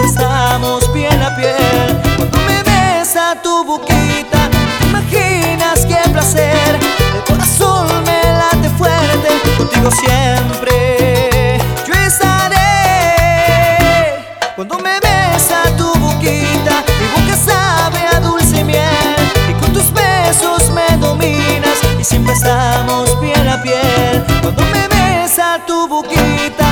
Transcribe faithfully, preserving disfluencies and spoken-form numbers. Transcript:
siempre estamos piel a piel. Cuando me besa tu boquita, te imaginas qué placer. El corazón me late fuerte, contigo siempre yo estaré. Cuando me besa tu boquita, mi boca sabe a dulce miel, y con tus besos me dominas y siempre estamos piel a piel. Cuando me besa tu boquita,